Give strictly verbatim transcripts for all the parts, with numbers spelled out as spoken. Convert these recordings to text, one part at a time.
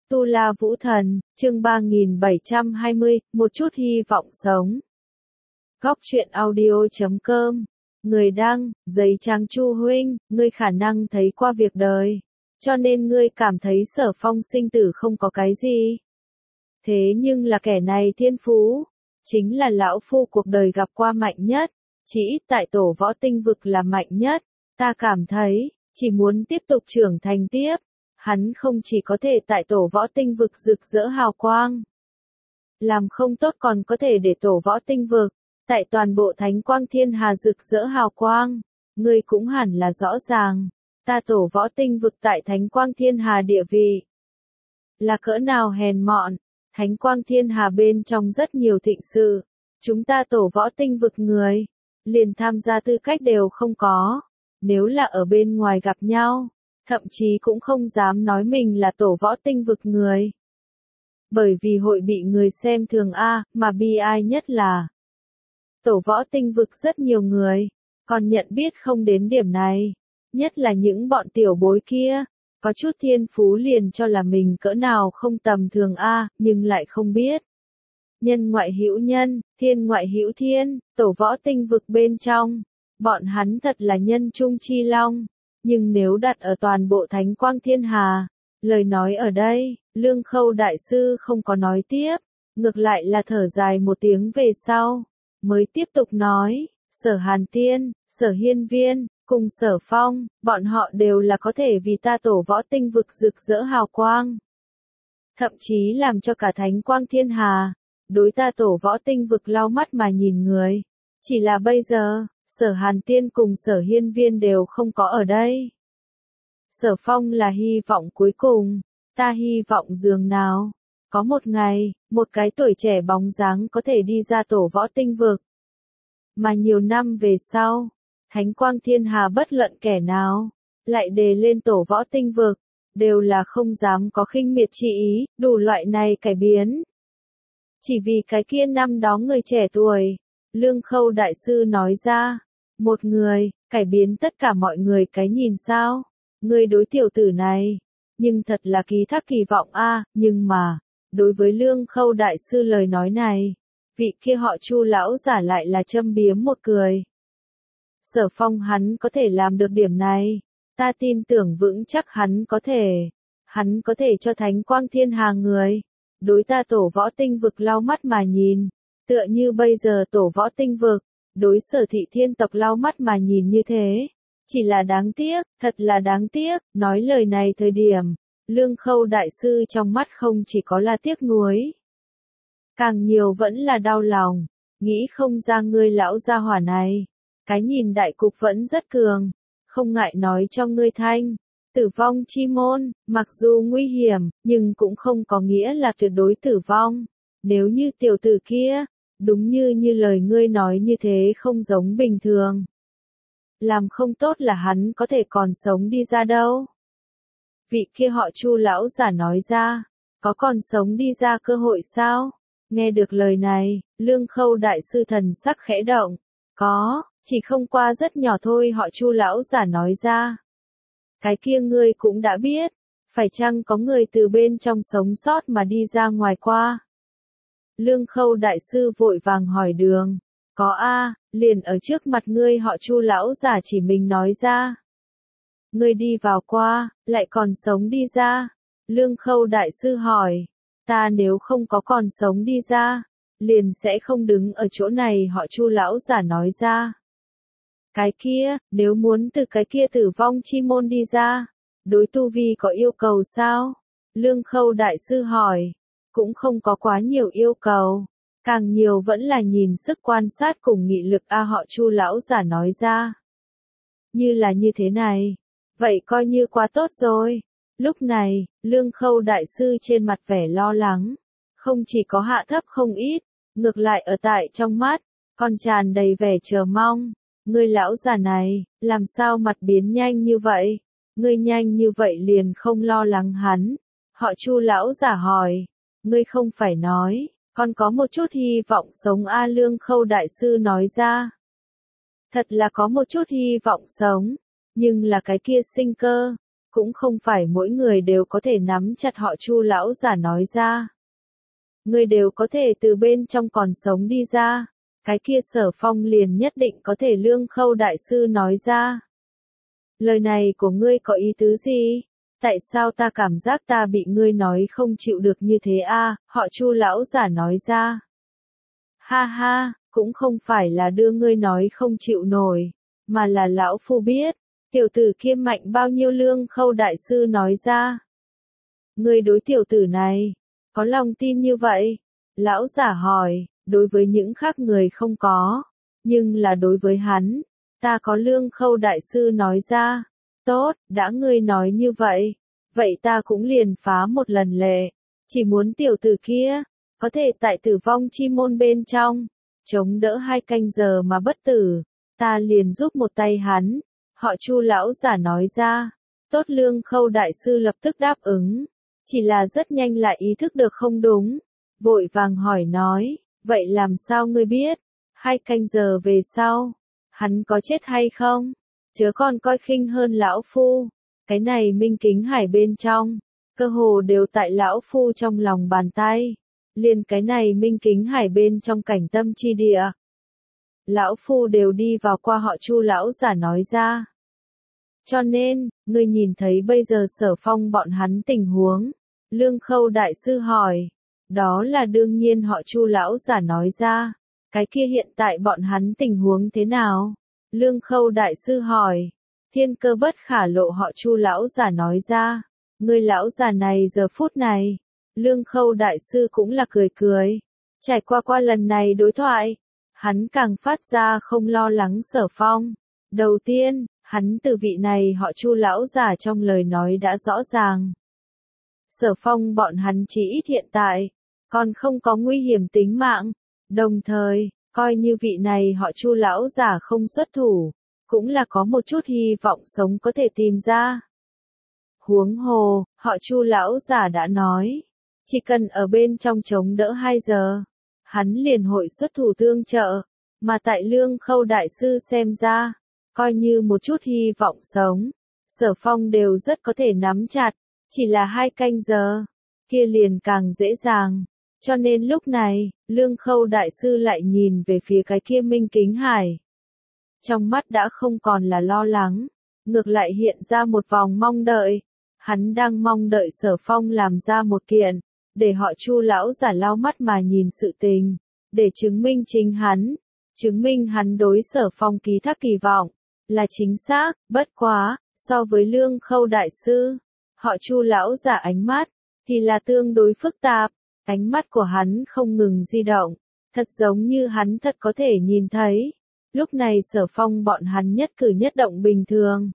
Tu La Vũ Thần, chương ba nghìn bảy trăm hai mươi, một chút hy vọng sống. Góc truyện audio chấm com. Người đăng, giấy trắng Chu huynh, ngươi khả năng thấy qua việc đời, cho nên ngươi cảm thấy Sở Phong sinh tử không có cái gì. Thế nhưng là kẻ này thiên phú, chính là lão phu cuộc đời gặp qua mạnh nhất, chỉ ít tại tổ võ tinh vực là mạnh nhất, ta cảm thấy, chỉ muốn tiếp tục trưởng thành tiếp, hắn không chỉ có thể tại tổ võ tinh vực rực rỡ hào quang, làm không tốt còn có thể để tổ võ tinh vực, tại toàn bộ thánh quang thiên hà rực rỡ hào quang, ngươi cũng hẳn là rõ ràng, ta tổ võ tinh vực tại thánh quang thiên hà địa vị, là cỡ nào hèn mọn, thánh quang thiên hà bên trong rất nhiều thịnh sự, chúng ta tổ võ tinh vực người, liền tham gia tư cách đều không có, nếu là ở bên ngoài gặp nhau, thậm chí cũng không dám nói mình là tổ võ tinh vực người. Bởi vì hội bị người xem thường a, mà bi ai nhất là tổ võ tinh vực rất nhiều người, còn nhận biết không đến điểm này, nhất là những bọn tiểu bối kia, có chút thiên phú liền cho là mình cỡ nào không tầm thường a, nhưng lại không biết. Nhân ngoại hữu nhân, thiên ngoại hữu thiên, tổ võ tinh vực bên trong, bọn hắn thật là nhân trung chi long. Nhưng nếu đặt ở toàn bộ thánh quang thiên hà, lời nói ở đây, Lương Khâu đại sư không có nói tiếp, ngược lại là thở dài một tiếng về sau, mới tiếp tục nói, Sở Hàn Tiên, Sở Hiên Viên, cùng Sở Phong, bọn họ đều là có thể vì ta tổ võ tinh vực rực rỡ hào quang. Thậm chí làm cho cả thánh quang thiên hà, đối ta tổ võ tinh vực lau mắt mà nhìn người. Chỉ là bây giờ, Sở Hàn Tiên cùng Sở Hiên Viên đều không có ở đây. Sở Phong là hy vọng cuối cùng, ta hy vọng dường nào, có một ngày, một cái tuổi trẻ bóng dáng có thể đi ra tổ võ tinh vực. Mà nhiều năm về sau, thánh quang thiên hà bất luận kẻ nào, lại đề lên tổ võ tinh vực, đều là không dám có khinh miệt chi ý, đủ loại này cải biến. Chỉ vì cái kia năm đó người trẻ tuổi, Lương Khâu đại sư nói ra, một người, cải biến tất cả mọi người cái nhìn sao, người đối tiểu tử này, nhưng thật là ký thác kỳ vọng a, nhưng mà, đối với Lương Khâu đại sư lời nói này, vị kia họ Chu lão giả lại là châm biếm một cười. Sở Phong hắn có thể làm được điểm này, ta tin tưởng vững chắc hắn có thể, hắn có thể cho thánh quang thiên hà người, đối ta tổ võ tinh vực lau mắt mà nhìn, tựa như bây giờ tổ võ tinh vực, đối Sở Thị thiên tộc lau mắt mà nhìn như thế. Chỉ là đáng tiếc, thật là đáng tiếc, nói lời này thời điểm, Lương Khâu đại sư trong mắt không chỉ có là tiếc nuối, càng nhiều vẫn là đau lòng, nghĩ không ra ngươi lão gia hỏa này, cái nhìn đại cục vẫn rất cường, không ngại nói cho ngươi thanh, tử vong chi môn, mặc dù nguy hiểm, nhưng cũng không có nghĩa là tuyệt đối tử vong, nếu như tiểu tử kia, đúng như như lời ngươi nói như thế không giống bình thường. Làm không tốt là hắn có thể còn sống đi ra đâu. Vị kia họ Chu lão giả nói ra, có còn sống đi ra cơ hội sao? Nghe được lời này, Lương Khâu đại sư thần sắc khẽ động, có, chỉ không qua rất nhỏ thôi họ Chu lão giả nói ra. Cái kia ngươi cũng đã biết, phải chăng có người từ bên trong sống sót mà đi ra ngoài qua? Lương Khâu đại sư vội vàng hỏi đường, có a, liền ở trước mặt ngươi họ Chu lão giả chỉ mình nói ra. Ngươi đi vào qua, lại còn sống đi ra. Lương Khâu đại sư hỏi, ta nếu không có còn sống đi ra, liền sẽ không đứng ở chỗ này họ Chu lão giả nói ra. Cái kia, nếu muốn từ cái kia tử vong chi môn đi ra, đối tu vi có yêu cầu sao? Lương Khâu đại sư hỏi, cũng không có quá nhiều yêu cầu, càng nhiều vẫn là nhìn sức quan sát cùng nghị lực a họ Chu lão giả nói ra. Như là như thế này, vậy coi như quá tốt rồi. Lúc này, Lương Khâu đại sư trên mặt vẻ lo lắng, không chỉ có hạ thấp không ít, ngược lại ở tại trong mắt, còn tràn đầy vẻ chờ mong. Ngươi lão già này, làm sao mặt biến nhanh như vậy? Ngươi nhanh như vậy liền không lo lắng hắn. Họ Chu lão giả hỏi, ngươi không phải nói, còn có một chút hy vọng sống a Lương Khâu đại sư nói ra. Thật là có một chút hy vọng sống, nhưng là cái kia sinh cơ, cũng không phải mỗi người đều có thể nắm chặt họ Chu lão giả nói ra. Người đều có thể từ bên trong còn sống đi ra, cái kia Sở Phong liền nhất định có thể. Lương Khâu đại sư nói ra. Lời này của ngươi có ý tứ gì? Tại sao ta cảm giác ta bị ngươi nói không chịu được như thế a? Họ Chu lão giả nói ra. Ha ha, cũng không phải là đưa ngươi nói không chịu nổi, mà là lão phu biết, tiểu tử kia mạnh bao nhiêu. Lương Khâu đại sư nói ra. Ngươi đối tiểu tử này, có lòng tin như vậy? Lão giả hỏi, đối với những khác người không có, nhưng là đối với hắn, ta có. Lương Khâu đại sư nói ra. Tốt, đã ngươi nói như vậy, vậy ta cũng liền phá một lần lệ, chỉ muốn tiểu tử kia, có thể tại tử vong chi môn bên trong, chống đỡ hai canh giờ mà bất tử, ta liền giúp một tay hắn. Họ Chu lão giả nói ra. Tốt. Lương Khâu đại sư lập tức đáp ứng, chỉ là rất nhanh lại ý thức được không đúng, vội vàng hỏi nói, vậy làm sao ngươi biết, hai canh giờ về sau, hắn có chết hay không? Chớ còn coi khinh hơn lão phu, cái này minh kính hải bên trong, cơ hồ đều tại lão phu trong lòng bàn tay, liền cái này minh kính hải bên trong cảnh tâm chi địa. Lão phu đều đi vào qua. Họ Chu lão giả nói ra. Cho nên, ngươi nhìn thấy bây giờ Sở Phong bọn hắn tình huống. Lương Khâu đại sư hỏi. Đó là đương nhiên. Họ Chu lão giả nói ra. Cái kia hiện tại bọn hắn tình huống thế nào? Lương Khâu đại sư hỏi. Thiên cơ bất khả lộ. Họ Chu lão giả nói ra. Người lão già này giờ phút này. Lương Khâu đại sư cũng là cười cười. Trải qua qua lần này đối thoại, hắn càng phát ra không lo lắng Sở Phong. Đầu tiên, hắn từ vị này họ Chu lão giả trong lời nói đã rõ ràng. Sở Phong bọn hắn chỉ ít hiện tại, còn không có nguy hiểm tính mạng. Đồng thời, coi như vị này họ Chu lão giả không xuất thủ, cũng là có một chút hy vọng sống có thể tìm ra. Huống hồ, họ Chu lão giả đã nói, chỉ cần ở bên trong chống đỡ hai giờ, hắn liền hội xuất thủ tương trợ, mà tại Lương Khâu đại sư xem ra, coi như một chút hy vọng sống, Sở Phong đều rất có thể nắm chặt, chỉ là hai canh giờ, kia liền càng dễ dàng. Cho nên lúc này, Lương Khâu đại sư lại nhìn về phía cái kia minh kính hải. Trong mắt đã không còn là lo lắng, ngược lại hiện ra một vòng mong đợi. Hắn đang mong đợi Sở Phong làm ra một kiện, để họ Chu lão giả lau mắt mà nhìn sự tình, để chứng minh chính hắn, chứng minh hắn đối Sở Phong ký thác kỳ vọng, là chính xác. Bất quá, so với Lương Khâu đại sư, họ Chu lão giả ánh mắt, thì là tương đối phức tạp. Ánh mắt của hắn không ngừng di động, thật giống như hắn thật có thể nhìn thấy. Lúc này Sở Phong bọn hắn nhất cử nhất động bình thường.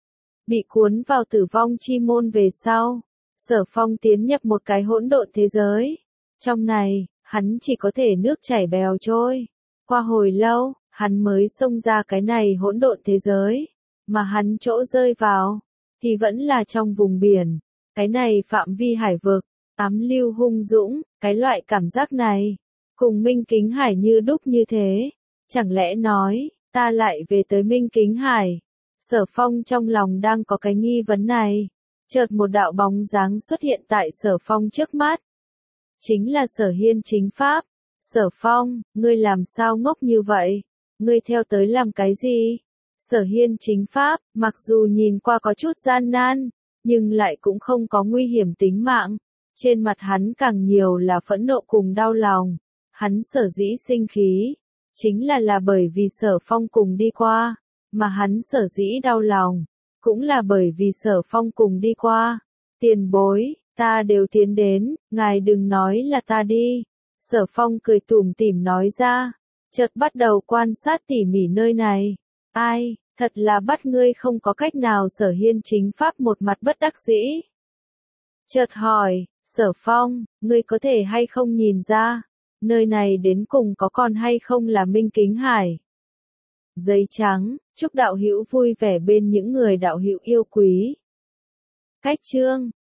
Bị cuốn vào tử vong chi môn về sau, Sở Phong tiến nhập một cái hỗn độn thế giới. Trong này, hắn chỉ có thể nước chảy bèo trôi. Qua hồi lâu, hắn mới xông ra cái này hỗn độn thế giới, mà hắn chỗ rơi vào, thì vẫn là trong vùng biển. Cái này phạm vi hải vực, ám lưu hung dũng, cái loại cảm giác này, cùng minh kính hải như đúc như thế. Chẳng lẽ nói, ta lại về tới minh kính hải? Sở Phong trong lòng đang có cái nghi vấn này. Chợt một đạo bóng dáng xuất hiện tại Sở Phong trước mắt. Chính là Sở Hiên chính pháp. Sở Phong, ngươi làm sao ngốc như vậy? Ngươi theo tới làm cái gì? Sở Hiên chính pháp, mặc dù nhìn qua có chút gian nan, nhưng lại cũng không có nguy hiểm tính mạng. Trên mặt hắn càng nhiều là phẫn nộ cùng đau lòng. Hắn sở dĩ sinh khí, chính là là bởi vì Sở Phong cùng đi qua, mà hắn sở dĩ đau lòng, cũng là bởi vì Sở Phong cùng đi qua. Tiền bối, ta đều tiến đến, ngài đừng nói là ta đi. Sở Phong cười tủm tỉm nói ra, chợt bắt đầu quan sát tỉ mỉ nơi này. Ai, thật là bắt ngươi không có cách nào. Sở Hiên chính pháp một mặt bất đắc dĩ. Chợt hỏi, Sở Phong, ngươi có thể hay không nhìn ra, nơi này đến cùng có còn hay không là minh kính hải? Giấy trắng, chúc đạo hữu vui vẻ bên những người đạo hữu yêu quý. Cách chương